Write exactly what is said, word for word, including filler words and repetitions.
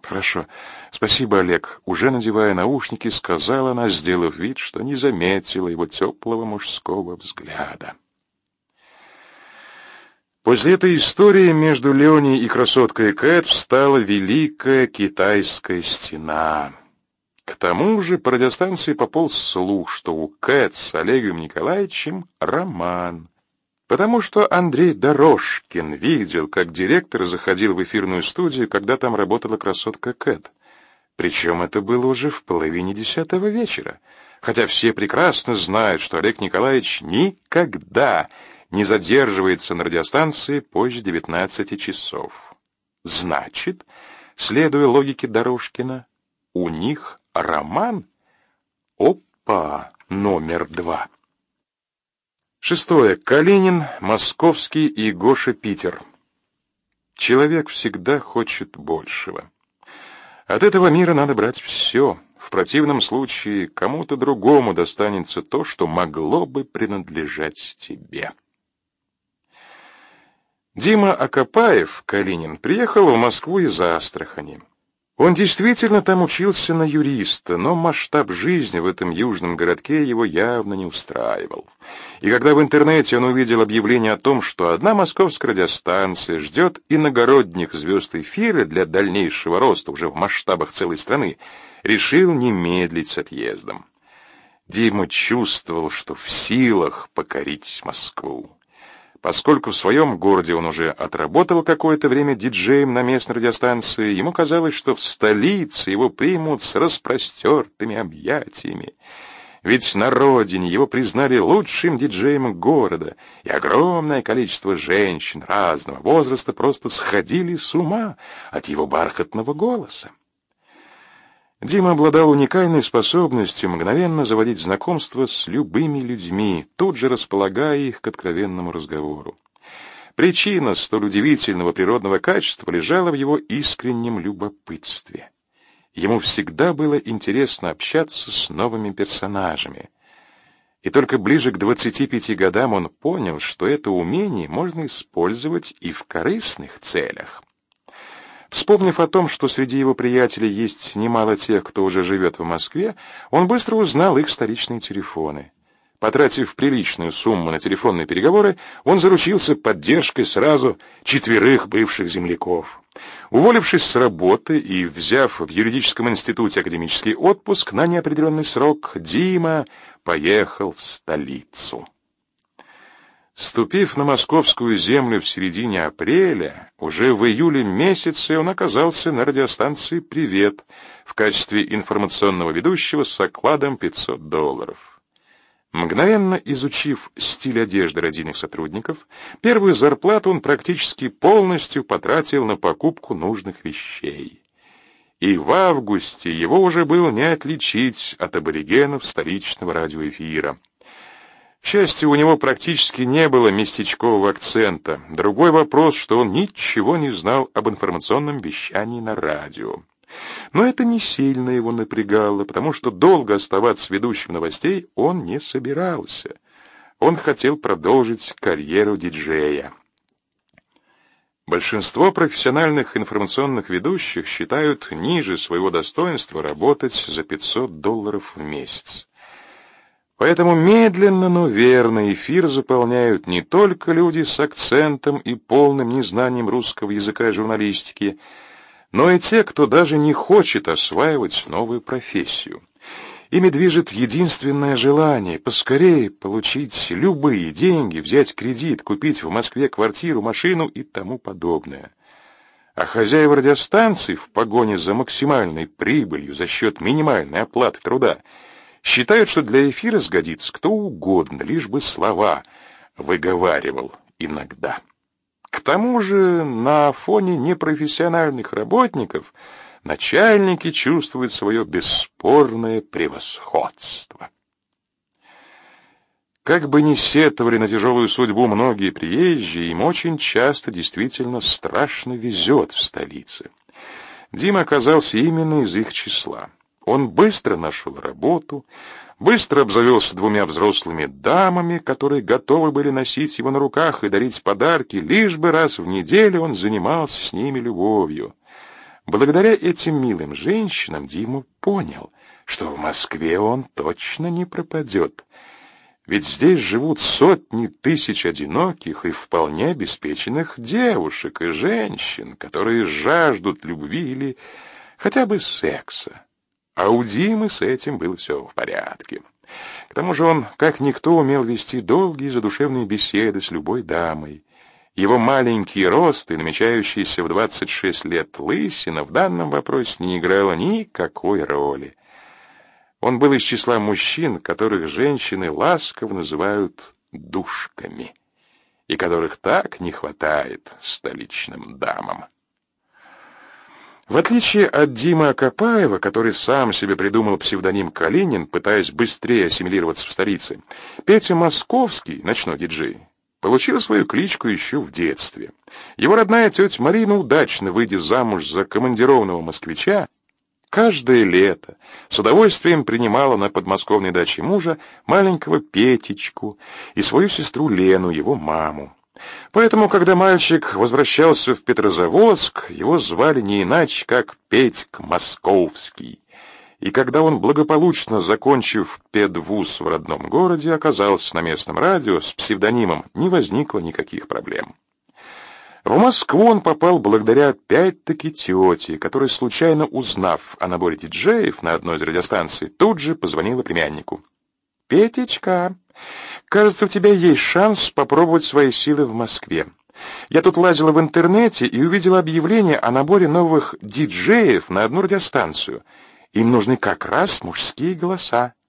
Хорошо. Спасибо, Олег. Уже надевая наушники, сказала она, сделав вид, что не заметила его теплого мужского взгляда. После этой истории между Леней и красоткой Кэт встала великая китайская стена. К тому же по радиостанции пополз слух, что у Кэт с Олегом Николаевичем роман. Потому что Андрей Дорожкин видел, как директор заходил в эфирную студию, когда там работала красотка Кэт. Причем это было уже в половине десятого вечера. Хотя все прекрасно знают, что Олег Николаевич никогда не задерживается на радиостанции позже девятнадцати часов. Значит, следуя логике Дорожкина, у них роман? Опа, номер два. Шестое. Калинин, Московский и Гоша, Питер. Человек всегда хочет большего. От этого мира надо брать все. В противном случае кому-то другому достанется то, что могло бы принадлежать тебе. Дима Акопаев, Калинин, приехал в Москву из Астрахани. Он действительно там учился на юриста, но масштаб жизни в этом южном городке его явно не устраивал. И когда в интернете он увидел объявление о том, что одна московская радиостанция ждет иногородних звезд эфира для дальнейшего роста уже в масштабах целой страны, решил не медлить с отъездом. Дима чувствовал, что в силах покорить Москву. Поскольку в своем городе он уже отработал какое-то время диджеем на местной радиостанции, ему казалось, что в столице его примут с распростертыми объятиями. Ведь на родине его признали лучшим диджеем города, и огромное количество женщин разного возраста просто сходили с ума от его бархатного голоса. Дима обладал уникальной способностью мгновенно заводить знакомства с любыми людьми, тут же располагая их к откровенному разговору. Причина столь удивительного природного качества лежала в его искреннем любопытстве. Ему всегда было интересно общаться с новыми персонажами. И только ближе к двадцати пяти годам он понял, что это умение можно использовать и в корыстных целях. Вспомнив о том, что среди его приятелей есть немало тех, кто уже живет в Москве, он быстро узнал их столичные телефоны. Потратив приличную сумму на телефонные переговоры, он заручился поддержкой сразу четверых бывших земляков. Уволившись с работы и взяв в юридическом институте академический отпуск на неопределенный срок, Дима поехал в столицу. Ступив на московскую землю в середине апреля, уже в июле месяце он оказался на радиостанции «Привет» в качестве информационного ведущего с окладом пятьсот долларов. Мгновенно изучив стиль одежды радийных сотрудников, первую зарплату он практически полностью потратил на покупку нужных вещей. И в августе его уже было не отличить от аборигенов столичного радиоэфира. К счастью, у него практически не было местечкового акцента. Другой вопрос, что он ничего не знал об информационном вещании на радио. Но это не сильно его напрягало, потому что долго оставаться ведущим новостей он не собирался. Он хотел продолжить карьеру диджея. Большинство профессиональных информационных ведущих считают ниже своего достоинства работать за пятьсот долларов в месяц. Поэтому медленно, но верно эфир заполняют не только люди с акцентом и полным незнанием русского языка и журналистики, но и те, кто даже не хочет осваивать новую профессию. Ими движет единственное желание — поскорее получить любые деньги, взять кредит, купить в Москве квартиру, машину и тому подобное. А хозяева радиостанций в погоне за максимальной прибылью за счет минимальной оплаты труда считают, что для эфира сгодится кто угодно, лишь бы слова выговаривал иногда. К тому же на фоне непрофессиональных работников начальники чувствуют свое бесспорное превосходство. Как бы ни сетовали на тяжелую судьбу многие приезжие, им очень часто действительно страшно везет в столице. Дима оказался именно из их числа. Он быстро нашел работу, быстро обзавелся двумя взрослыми дамами, которые готовы были носить его на руках и дарить подарки, лишь бы раз в неделю он занимался с ними любовью. Благодаря этим милым женщинам Дима понял, что в Москве он точно не пропадет. Ведь здесь живут сотни тысяч одиноких и вполне обеспеченных девушек и женщин, которые жаждут любви или хотя бы секса. А у Димы с этим было все в порядке. К тому же он, как никто, умел вести долгие задушевные беседы с любой дамой. Его маленький рост и намечающийся в двадцать шесть лет лысина в данном вопросе не играла никакой роли. Он был из числа мужчин, которых женщины ласково называют душками, и которых так не хватает столичным дамам. В отличие от Димы Акопаева, который сам себе придумал псевдоним Калинин, пытаясь быстрее ассимилироваться в столице, Петя Московский, ночной диджей, получил свою кличку еще в детстве. Его родная тетя Марина, удачно выйдя замуж за командированного москвича, каждое лето с удовольствием принимала на подмосковной даче мужа маленького Петечку и свою сестру Лену, его маму. Поэтому, когда мальчик возвращался в Петрозаводск, его звали не иначе, как Петька Московский. И когда он, благополучно закончив педвуз в родном городе, оказался на местном радио с псевдонимом, не возникло никаких проблем. В Москву он попал благодаря опять-таки тете, которая, случайно узнав о наборе диджеев на одной из радиостанций, тут же позвонила племяннику. «Петечка, кажется, у тебя есть шанс попробовать свои силы в Москве. Я тут лазила в интернете и увидела объявление о наборе новых диджеев на одну радиостанцию. Им нужны как раз мужские голоса.